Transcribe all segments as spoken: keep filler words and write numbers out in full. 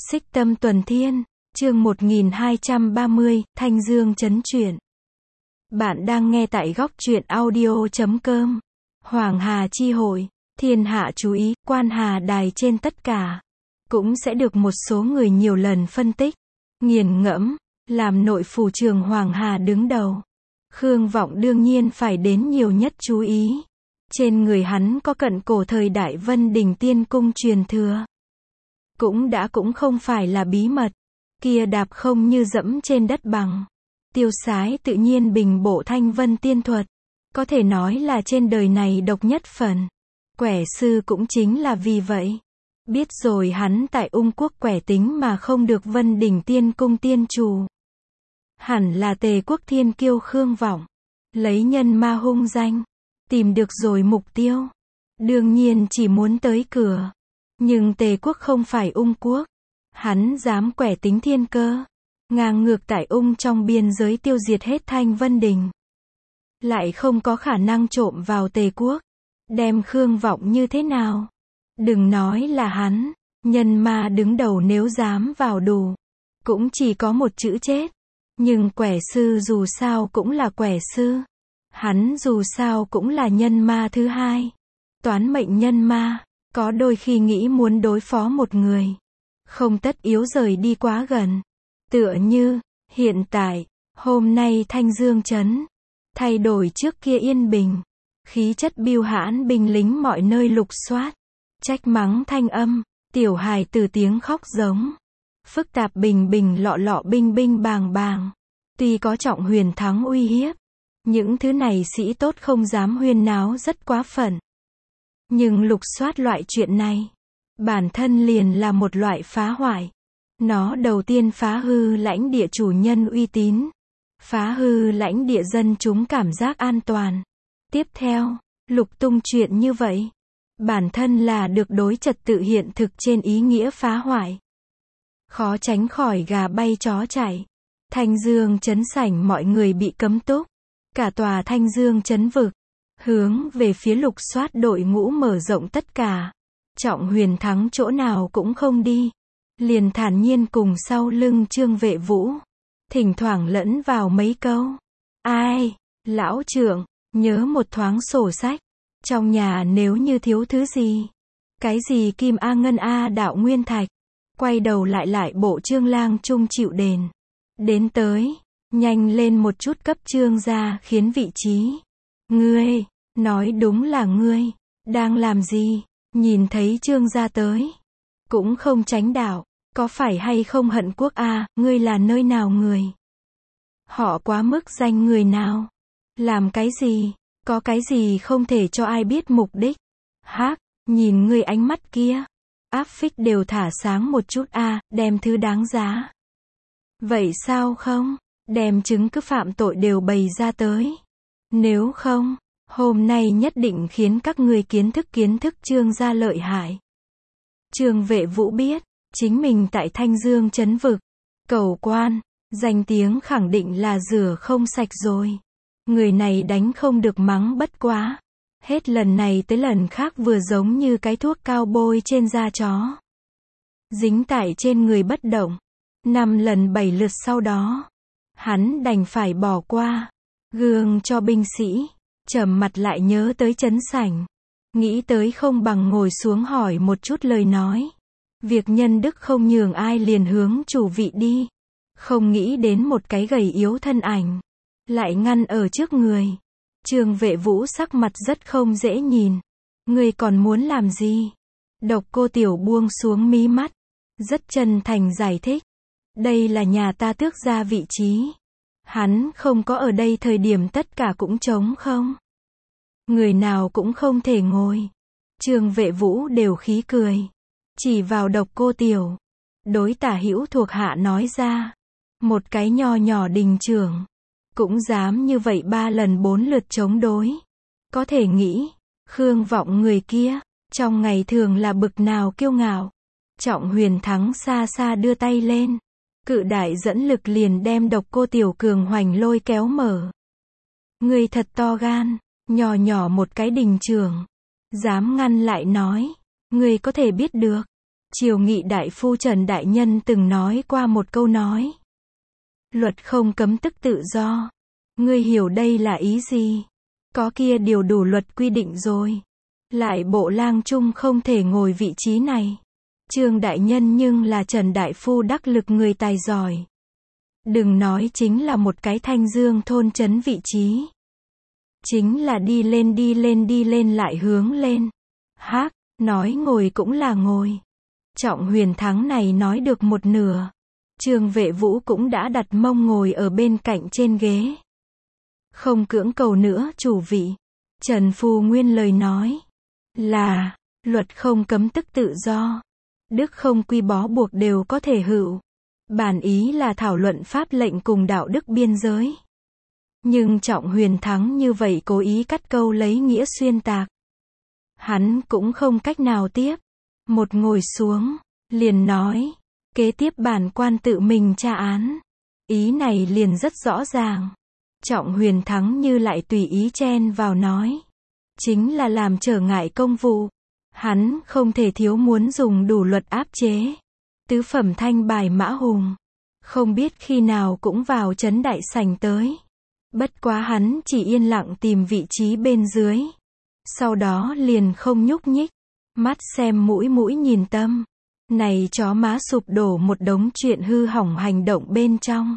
Xích Tâm Tuần Thiên, chương một nghìn hai trăm ba mươi, Thanh Dương Trấn Truyện. Bạn đang nghe tại góc truyện audio chấm com. Hoàng Hà chi hội, thiên hạ chú ý, quan hà đài trên tất cả. Cũng sẽ được một số người nhiều lần phân tích, nghiền ngẫm, làm nội phủ trường Hoàng Hà đứng đầu. Khương Vọng đương nhiên phải đến nhiều nhất chú ý. Trên người hắn có cận cổ thời đại Vân Đình Tiên Cung truyền thừa. Cũng đã cũng không phải là bí mật. Kia đạp không như dẫm trên đất bằng. Tiêu sái tự nhiên bình bộ thanh vân tiên thuật. Có thể nói là trên đời này độc nhất phần. Quẻ sư cũng chính là vì vậy. Biết rồi hắn tại ung quốc quẻ tính mà không được Vân Đình Tiên Cung tiên chủ. Hẳn là Tề quốc thiên kiêu Khương Vọng. Lấy nhân ma hung danh. Tìm được rồi mục tiêu. Đương nhiên chỉ muốn tới cửa. Nhưng Tề quốc không phải ung quốc. Hắn dám quẻ tính thiên cơ. Ngang ngược tại ung trong biên giới tiêu diệt hết Thanh Vân Đình. Lại không có khả năng trộm vào Tề quốc. Đem Khương Vọng như thế nào? Đừng nói là hắn. Nhân ma đứng đầu nếu dám vào đủ. Cũng chỉ có một chữ chết. Nhưng quẻ sư dù sao cũng là quẻ sư. Hắn dù sao cũng là nhân ma thứ hai. Toán mệnh nhân ma. Có đôi khi nghĩ muốn đối phó một người. Không tất yếu rời đi quá gần. Tựa như, hiện tại, hôm nay Thanh Dương Trấn. Thay đổi trước kia yên bình. Khí chất biêu hãn binh lính mọi nơi lục soát. Trách mắng thanh âm, tiểu hài từ tiếng khóc giống. Phức tạp bình bình lọ lọ binh binh bàng bàng. Tuy có Trọng Huyền thắng uy hiếp. Những thứ này sĩ tốt không dám huyên náo rất quá phận. Nhưng lục soát loại chuyện này. Bản thân liền là một loại phá hoại. Nó đầu tiên phá hư lãnh địa chủ nhân uy tín. Phá hư lãnh địa dân chúng cảm giác an toàn. Tiếp theo, lục tung chuyện như vậy. Bản thân là được đối trật tự hiện thực trên ý nghĩa phá hoại. Khó tránh khỏi gà bay chó chạy. Thanh Dương Trấn sảnh mọi người bị cấm túc. Cả tòa Thanh Dương Trấn vực. Hướng về phía lục soát đội ngũ mở rộng tất cả. Trọng Huyền thắng chỗ nào cũng không đi. Liền thản nhiên cùng sau lưng Trương Vệ Vũ. Thỉnh thoảng lẫn vào mấy câu. Ai, lão trưởng, nhớ một thoáng sổ sách. Trong nhà nếu như thiếu thứ gì. Cái gì kim A ngân A đạo nguyên thạch. Quay đầu lại lại bộ Trương lang trung chịu đền. Đến tới, nhanh lên một chút cấp Trương ra khiến vị trí. Ngươi, nói đúng là ngươi, đang làm gì? Nhìn thấy Trương gia tới. Cũng không tránh đạo. Có phải hay không hận quốc a à, ngươi là nơi nào người? Họ quá mức danh người nào? Làm cái gì? Có cái gì không thể cho ai biết mục đích? Hác, nhìn ngươi ánh mắt kia. Áp phích đều thả sáng một chút a à, đem thứ đáng giá. Vậy sao không? Đem chứng cứ phạm tội đều bày ra tới. Nếu không, hôm nay nhất định khiến các ngươi kiến thức kiến thức Trương gia lợi hại. Trương Vệ Vũ biết, chính mình tại Thanh Dương Trấn vực, cầu quan, danh tiếng khẳng định là rửa không sạch rồi. Người này đánh không được mắng bất quá. Hết lần này tới lần khác vừa giống như cái thuốc cao bôi trên da chó. Dính tại trên người bất động. Năm lần bảy lượt sau đó. Hắn đành phải bỏ qua. Gương cho binh sĩ. Trầm mặt lại nhớ tới trấn sảnh. Nghĩ tới không bằng ngồi xuống hỏi một chút lời nói. Việc nhân đức không nhường ai liền hướng chủ vị đi. Không nghĩ đến một cái gầy yếu thân ảnh. Lại ngăn ở trước người. Trương Vệ Vũ sắc mặt rất không dễ nhìn. Ngươi còn muốn làm gì? Độc Cô Tiểu buông xuống mí mắt. Rất chân thành giải thích. Đây là nhà ta tước ra vị trí. Hắn không có ở đây thời điểm tất cả cũng trống không. Người nào cũng không thể ngồi. Trương Vệ Vũ đều khí cười. Chỉ vào Độc Cô Tiểu. Đối Tả Hữu thuộc hạ nói ra. Một cái nho nhỏ đình trưởng. Cũng dám như vậy ba lần bốn lượt chống đối. Có thể nghĩ. Khương Vọng người kia. Trong ngày thường là bực nào kiêu ngạo. Trọng Huyền thắng xa xa đưa tay lên. Cự đại dẫn lực liền đem Độc Cô Tiểu cường hoành lôi kéo mở. Người thật to gan. Nhỏ nhỏ một cái đình trưởng. Dám ngăn lại nói. Người có thể biết được. Triều Nghị đại phu Trần Đại Nhân từng nói qua một câu nói. Luật không cấm tức tự do. Ngươi hiểu đây là ý gì? Có kia điều đủ luật quy định rồi. Lại bộ lang trung không thể ngồi vị trí này. Trương Đại Nhân nhưng là Trần Đại Phu đắc lực người tài giỏi. Đừng nói chính là một cái Thanh Dương thôn trấn vị trí. Chính là đi lên đi lên đi lên lại hướng lên. Hác, nói ngồi cũng là ngồi. Trọng Huyền Thắng này nói được một nửa. Trương Vệ Vũ cũng đã đặt mông ngồi ở bên cạnh trên ghế. Không cưỡng cầu nữa chủ vị. Trần Phu Nguyên lời nói là, luật không cấm tức tự do. Đức không quy bó buộc đều có thể hữu. Bản ý là thảo luận pháp lệnh cùng đạo đức biên giới. Nhưng Trọng Huyền Thắng như vậy cố ý cắt câu lấy nghĩa xuyên tạc. Hắn cũng không cách nào tiếp. Một ngồi xuống, liền nói, kế tiếp bản quan tự mình tra án. Ý này liền rất rõ ràng. Trọng Huyền Thắng như lại tùy ý chen vào nói. Chính là làm trở ngại công vụ. Hắn không thể thiếu muốn dùng đủ luật áp chế. Tứ phẩm thanh bài Mã Hùng. Không biết khi nào cũng vào trấn đại sảnh tới. Bất quá hắn chỉ yên lặng tìm vị trí bên dưới. Sau đó liền không nhúc nhích. Mắt xem mũi mũi nhìn tâm. Này chó má sụp đổ một đống chuyện hư hỏng hành động bên trong.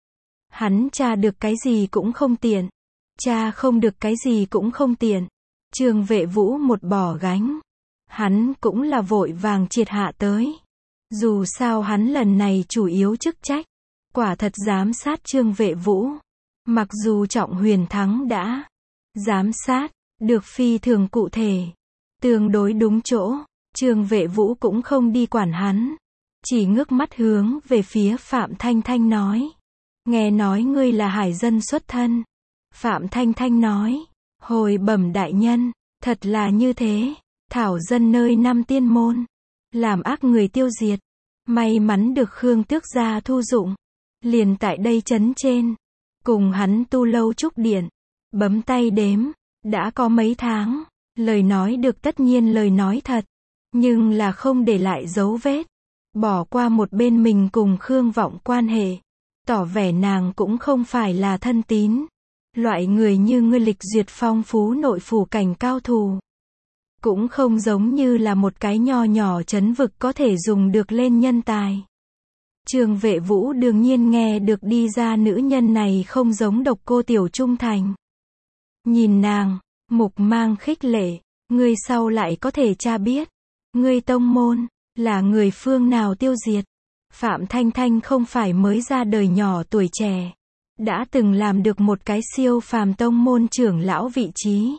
Hắn tra được cái gì cũng không tiện. Tra không được cái gì cũng không tiện. Trương Vệ Vũ một bỏ gánh. Hắn cũng là vội vàng triệt hạ tới. Dù sao hắn lần này chủ yếu chức trách. Quả thật giám sát Trương Vệ Vũ. Mặc dù Trọng Huyền Thắng đã giám sát, được phi thường cụ thể. Tương đối đúng chỗ. Trương Vệ Vũ cũng không đi quản hắn. Chỉ ngước mắt hướng về phía Phạm Thanh Thanh nói. Nghe nói ngươi là hải dân xuất thân. Phạm Thanh Thanh nói. Hồi bẩm đại nhân, thật là như thế. Thảo dân nơi năm tiên môn. Làm ác người tiêu diệt. May mắn được Khương Tước gia thu dụng. Liền tại đây trấn trên. Cùng hắn tu lâu trúc điện. Bấm tay đếm. Đã có mấy tháng. Lời nói được tất nhiên lời nói thật. Nhưng là không để lại dấu vết. Bỏ qua một bên mình cùng Khương Vọng quan hệ. Tỏ vẻ nàng cũng không phải là thân tín. Loại người như ngươi lịch duyệt phong phú nội phủ cảnh cao thủ. Cũng không giống như là một cái nho nhỏ trấn vực có thể dùng được lên nhân tài. Trương Vệ Vũ đương nhiên nghe được đi ra nữ nhân này không giống Độc Cô Tiểu trung thành. Nhìn nàng, mục mang khích lệ, ngươi sau lại có thể tra biết. Ngươi tông môn, là người phương nào tiêu diệt. Phạm Thanh Thanh không phải mới ra đời nhỏ tuổi trẻ. Đã từng làm được một cái siêu phàm tông môn trưởng lão vị trí.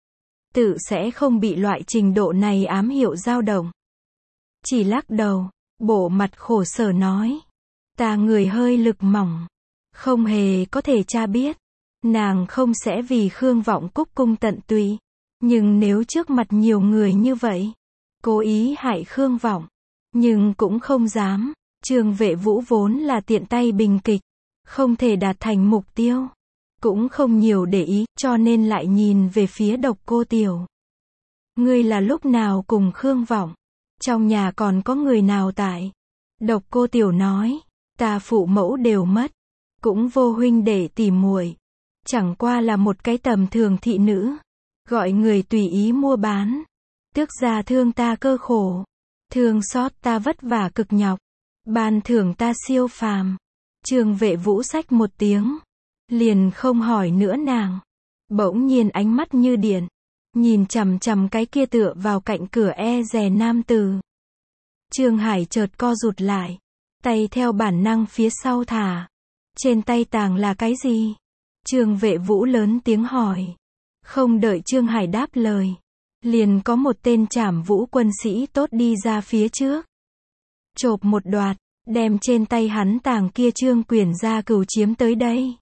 Tự sẽ không bị loại trình độ này ám hiệu dao động. Chỉ lắc đầu, bộ mặt khổ sở nói. Ta người hơi lực mỏng. Không hề có thể tra biết. Nàng không sẽ vì Khương Vọng cúc cung tận tụy. Nhưng nếu trước mặt nhiều người như vậy. Cố ý hại Khương Vọng. Nhưng cũng không dám. Trương Vệ Vũ vốn là tiện tay bình kịch. Không thể đạt thành mục tiêu. Cũng không nhiều để ý, cho nên lại nhìn về phía Độc Cô Tiểu. Ngươi là lúc nào cùng Khương Vọng? Trong nhà còn có người nào tại? Độc Cô Tiểu nói, ta phụ mẫu đều mất. Cũng vô huynh để tỉ muội. Chẳng qua là một cái tầm thường thị nữ. Gọi người tùy ý mua bán. Tước gia thương ta cơ khổ. Thương xót ta vất vả cực nhọc. Ban thưởng ta siêu phàm. Trương Vệ Vũ xách một tiếng. Liền không hỏi nữa nàng. Bỗng nhiên ánh mắt như điện. Nhìn chằm chằm cái kia tựa vào cạnh cửa e dè nam tử. Trương Hải chợt co rụt lại. Tay theo bản năng phía sau thả. Trên tay tàng là cái gì? Trương Vệ Vũ lớn tiếng hỏi. Không đợi Trương Hải đáp lời. Liền có một tên trảm vũ quân sĩ tốt đi ra phía trước. Chộp một đoạt. Đem trên tay hắn tàng kia trương quyển gia cửu chiếm tới đây.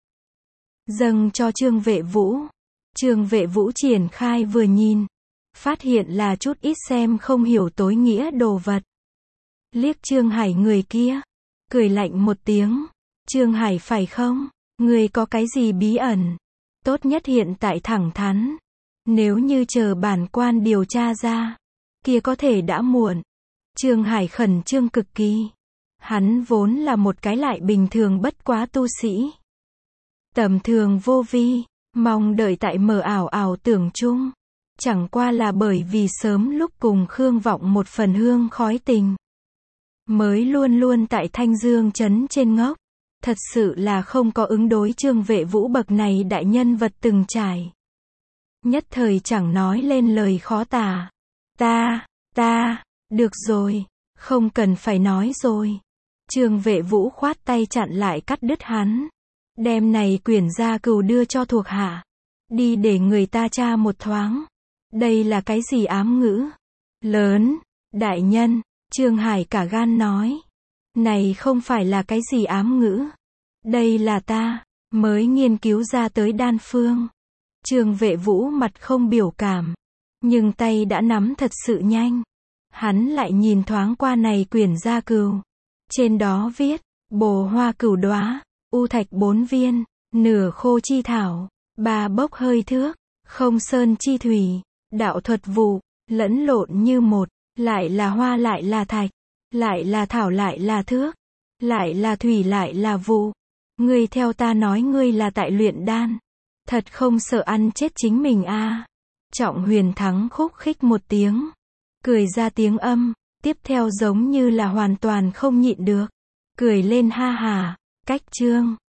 Dâng cho Trương Vệ Vũ. Trương Vệ Vũ triển khai vừa nhìn. Phát hiện là chút ít xem không hiểu tối nghĩa đồ vật. Liếc Trương Hải người kia. Cười lạnh một tiếng. Trương Hải phải không? Người có cái gì bí ẩn? Tốt nhất hiện tại thẳng thắn. Nếu như chờ bản quan điều tra ra. Kia có thể đã muộn. Trương Hải khẩn trương cực kỳ. Hắn vốn là một cái lại bình thường bất quá tu sĩ. Tầm thường vô vi, mong đợi tại mờ ảo ảo tưởng chung. Chẳng qua là bởi vì sớm lúc cùng Khương Vọng một phần hương khói tình. Mới luôn luôn tại Thanh Dương trấn trên ngốc. Thật sự là không có ứng đối Trương Vệ Vũ bậc này đại nhân vật từng trải. Nhất thời chẳng nói lên lời khó tả. Ta, ta, được rồi, không cần phải nói rồi. Trương Vệ Vũ khoát tay chặn lại cắt đứt hắn. Đem này quyển gia cừu đưa cho thuộc hạ. Đi để người ta tra một thoáng. Đây là cái gì ám ngữ? Lớn, đại nhân, Trương Hải cả gan nói. Này không phải là cái gì ám ngữ. Đây là ta, mới nghiên cứu ra tới đan phương. Trương Vệ Vũ mặt không biểu cảm. Nhưng tay đã nắm thật sự nhanh. Hắn lại nhìn thoáng qua này quyển gia cừu. Trên đó viết, bồ hoa cửu đóa, u thạch bốn viên, nửa khô chi thảo, ba bốc hơi thước, không sơn chi thủy, đạo thuật vụ, lẫn lộn như một, lại là hoa lại là thạch, lại là thảo lại là thước, lại là thủy lại là vụ. Ngươi theo ta nói ngươi là tại luyện đan. Thật không sợ ăn chết chính mình a à. Trọng Huyền Thắng khúc khích một tiếng. Cười ra tiếng âm, tiếp theo giống như là hoàn toàn không nhịn được. Cười lên ha hà, cách chương.